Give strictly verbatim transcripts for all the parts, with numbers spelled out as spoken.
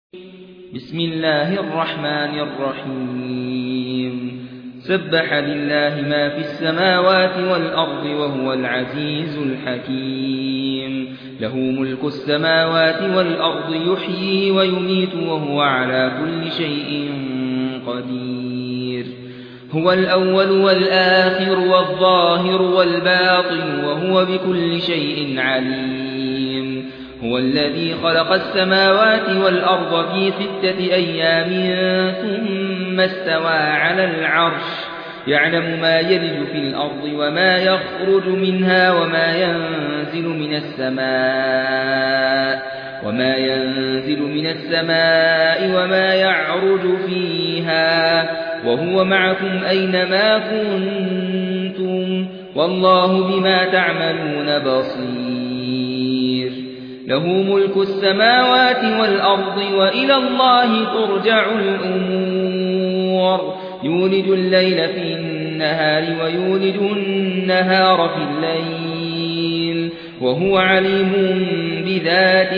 بسم الله الرحمن الرحيم سبح لله ما في السماوات والأرض وهو العزيز الحكيم له ملك السماوات والأرض يحيي ويميت وهو على كل شيء قدير هو الأول والآخر والظاهر والباطن وهو بكل شيء عليم هو الذي خلق السماوات والأرض في ستة أيام ثم استوى على العرش يعلم ما يلج في الأرض وما يخرج منها وما ينزل من السماء وما ينزل من السماء وما يعرج فيها وهو معكم أينما كنتم والله بما تعملون بصير له ملك السماوات والأرض وإلى الله ترجع الأمور يولج الليل في النهار ويولج النهار في الليل وهو عليم بذات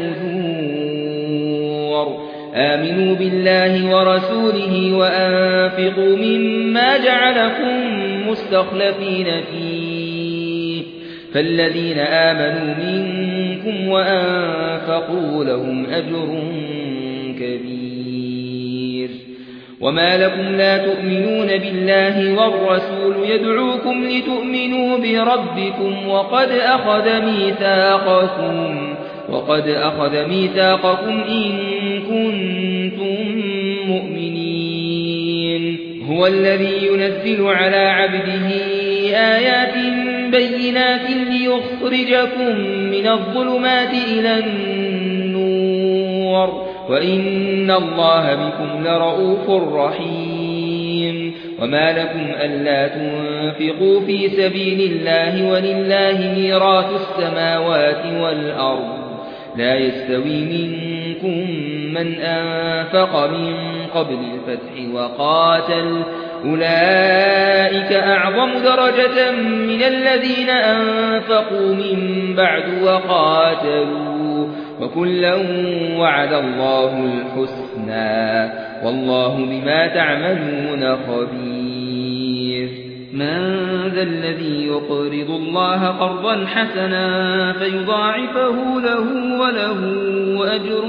الصدور آمنوا بالله ورسوله وأنفقوا مما جعلكم مستخلفين فيه فالذين آمنوا منكم وأنفقوا لهم أجر كبير وما لكم لا تؤمنون بالله والرسول يدعوكم لتؤمنوا بربكم وقد أخذ ميثاقكم وقد أخذ ميثاقكم إن كنتم مؤمنين هو الذي ينزل على عبده آيات بينات ليخرجكم من الظلمات إلى النور وإن الله بكم لرؤوف رحيم وما لكم ألا تنفقوا في سبيل الله ولله ميراث السماوات والأرض لا يستوي منكم من أنفق من قبل الفتح وقاتل أولئك أعظم درجة من الذين أنفقوا من بعد وقاتلوا وكلا وعد الله الحسنى والله بما تعملون خبير من ذا الذي يقرض الله قرضا حسنا فيضاعفه له وله أجر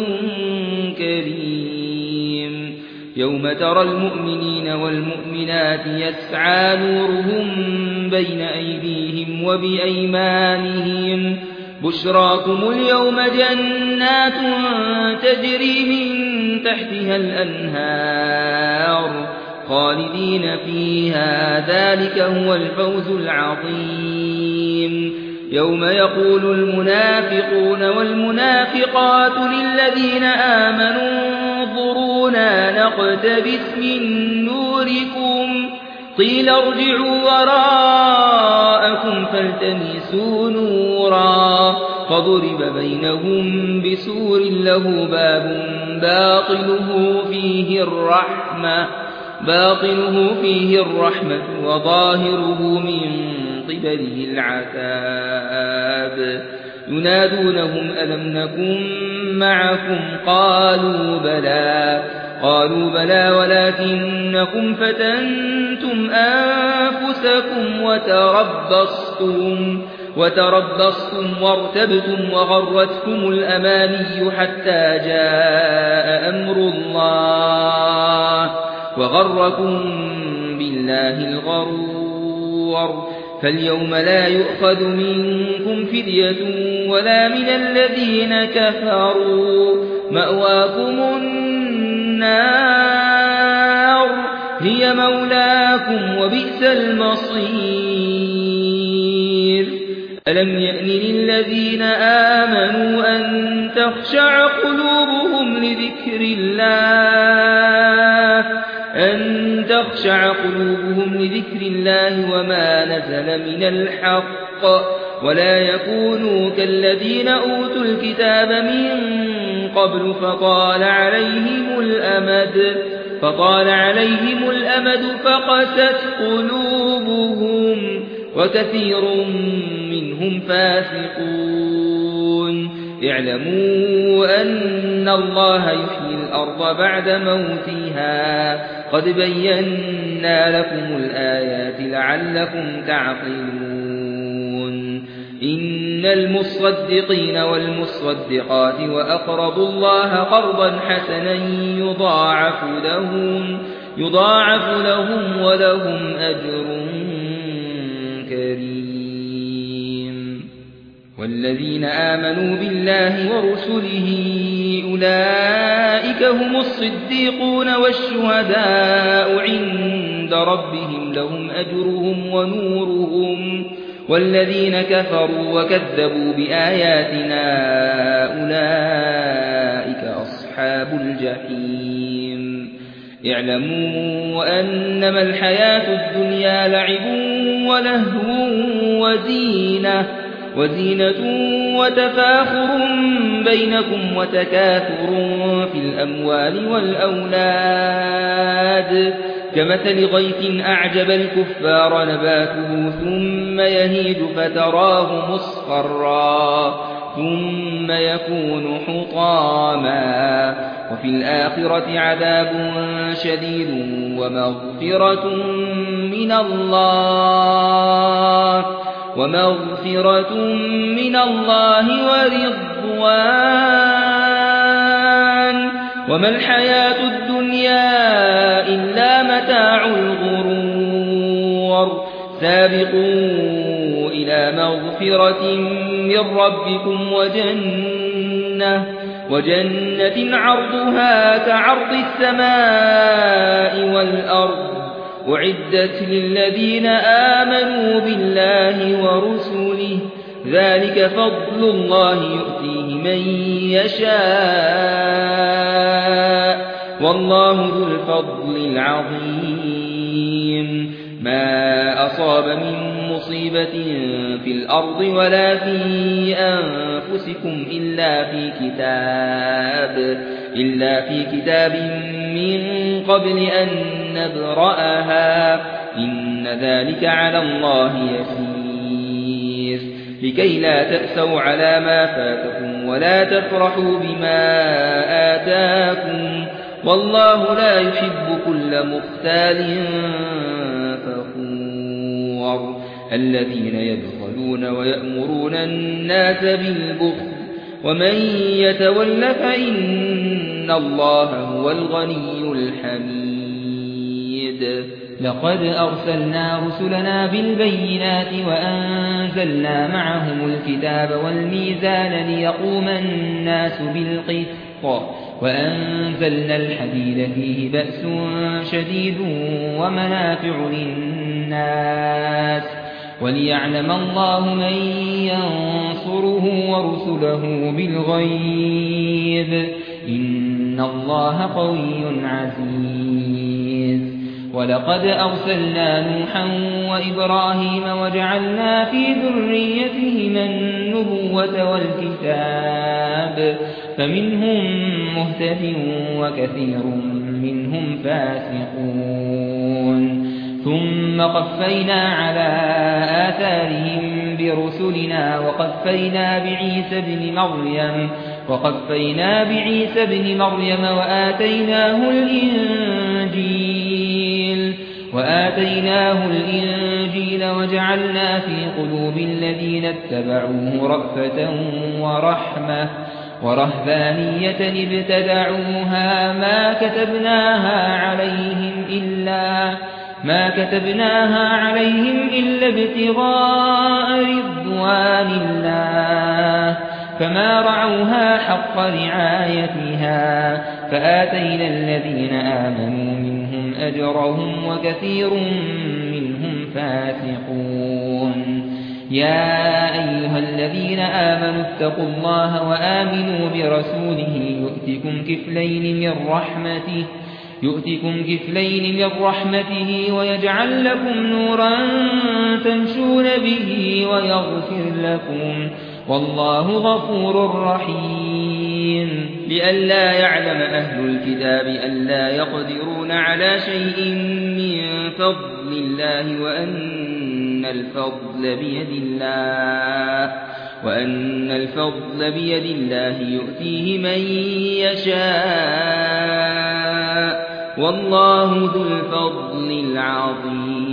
كريم يوم ترى المؤمنين والمؤمنات يسعى نورهم بين أيديهم وبأيمانهم بشراكم اليوم جنات تجري من تحتها الأنهار خالدين فيها ذلك هو الفوز العظيم يوم يقول المنافقون والمنافقات للذين آمنوا انظرونا نقتبس من نوركم قيل ارجعوا وراءكم فالتمسوا نورا فضرب بينهم بسور له باب باطنه فيه الرحمة باطنه فيه الرحمة وظاهره من قبله العذاب ينادونهم ألم نكن معكم قالوا بلى قالوا بلى ولكنكم فتنتم أنفسكم وتربصتم وتربصتم وارتبتم وغرتكم الأماني حتى جاء أمر الله وغركم بالله الغرور فاليوم لا يؤخذ منكم فدية ولا من الذين كفروا مأواكم النار هي مولاكم وبئس المصير ألم يأن للذين آمنوا أن تخشع قلوبهم لذكر الله أن تخشع قلوبهم لذكر الله وما نزل من الحق ولا يكونوا كالذين أوتوا الكتاب من قبل فطال عليهم الأمد فطال عليهم الأمد فقست قلوبهم وكثير منهم فاسقون اعلموا أن الله يحيي الأرض بعد موتها قد بينا لكم الآيات لعلكم تعقلون إن المصدقين والمصدقات وأقرضوا الله قرضا حسنا يضاعف لهم يضاعف لهم ولهم أجر كريم والذين آمنوا بالله ورسله أولئك هم الصديقون والشهداء عند ربهم لهم أجرهم ونورهم والذين كفروا وكذبوا بآياتنا أولئك أصحاب الجحيم اعلموا أنما الحياة الدنيا لعب ولهو وزينة وزينة وتفاخر بينكم وتكاثر في الأموال والأولاد كمثل غيث أعجب الكفار نباته ثم يهيج فتراه مصفرا ثم يكون حطاما وفي الآخرة عذاب شديد ومغفرة من الله ومغفرة من الله ورضوان وما الحياة الدنيا إلا متاع الغرور سابقوا إلى مغفرة من ربكم وجنة وجنة عرضها كعرض السماء والأرض أعدت للذين آمنوا بالله ورسله ذلك فضل الله يؤتيه من يشاء والله ذو الفضل العظيم ما أصاب من مصيبة في الأرض ولا في أنفسكم إلا في كتاب إلا في كتاب من قبل أن نبرأها إن ذلك على الله يسير لكي لا تأسوا على ما فاتكم ولا تفرحوا بما آتاكم والله لا يحب كل مختال فخور الذين يبخلون ويأمرون الناس بالبخل ومن يتول فإن الله هو الغني الحميد لقد أرسلنا رسلنا بالبينات وأنزلنا معهم الكتاب والميزان ليقوم الناس بالقسط وأنزلنا الحديد فيه بأس شديد ومنافع للناس وليعلم الله من ينصره ورسله بالغيب إن الله قوي عزيز ولقد أرسلنا نوحا وإبراهيم وجعلنا في ذريتهما النبوة والكتاب فمنهم مهتد وكثير منهم فاسقون ثم قفينا على آثارهم برسلنا وقفينا بعيسى بن مريم وقفينا بعيسى بن مريم وآتيناه الإنجيل وآتيناه الإنجيل وجعلنا في قلوب الذين اتبعوه رأفة ورحمة ورهبانية ابتدعوها ما كتبناها عليهم إلا ما كتبناها عليهم إلا ابتغاء رضوان الله فما رعوها حق رعايتها فآتينا الذين آمنوا منهم أجرهم وكثير منهم فاسقون يا أيها الذين آمنوا اتقوا الله وآمنوا برسوله يؤتكم كفلين من رحمته يؤتكم كفلين من رحمته ويجعل لكم نورا تمشون به ويغفر لكم والله غفور رحيم لئلا يعلم أهل الكتاب ألا يقدرون على شيء من فضل الله وأن الفضل بيد الله وأن الفضل بيد الله يؤتيه من يشاء والله ذو الفضل العظيم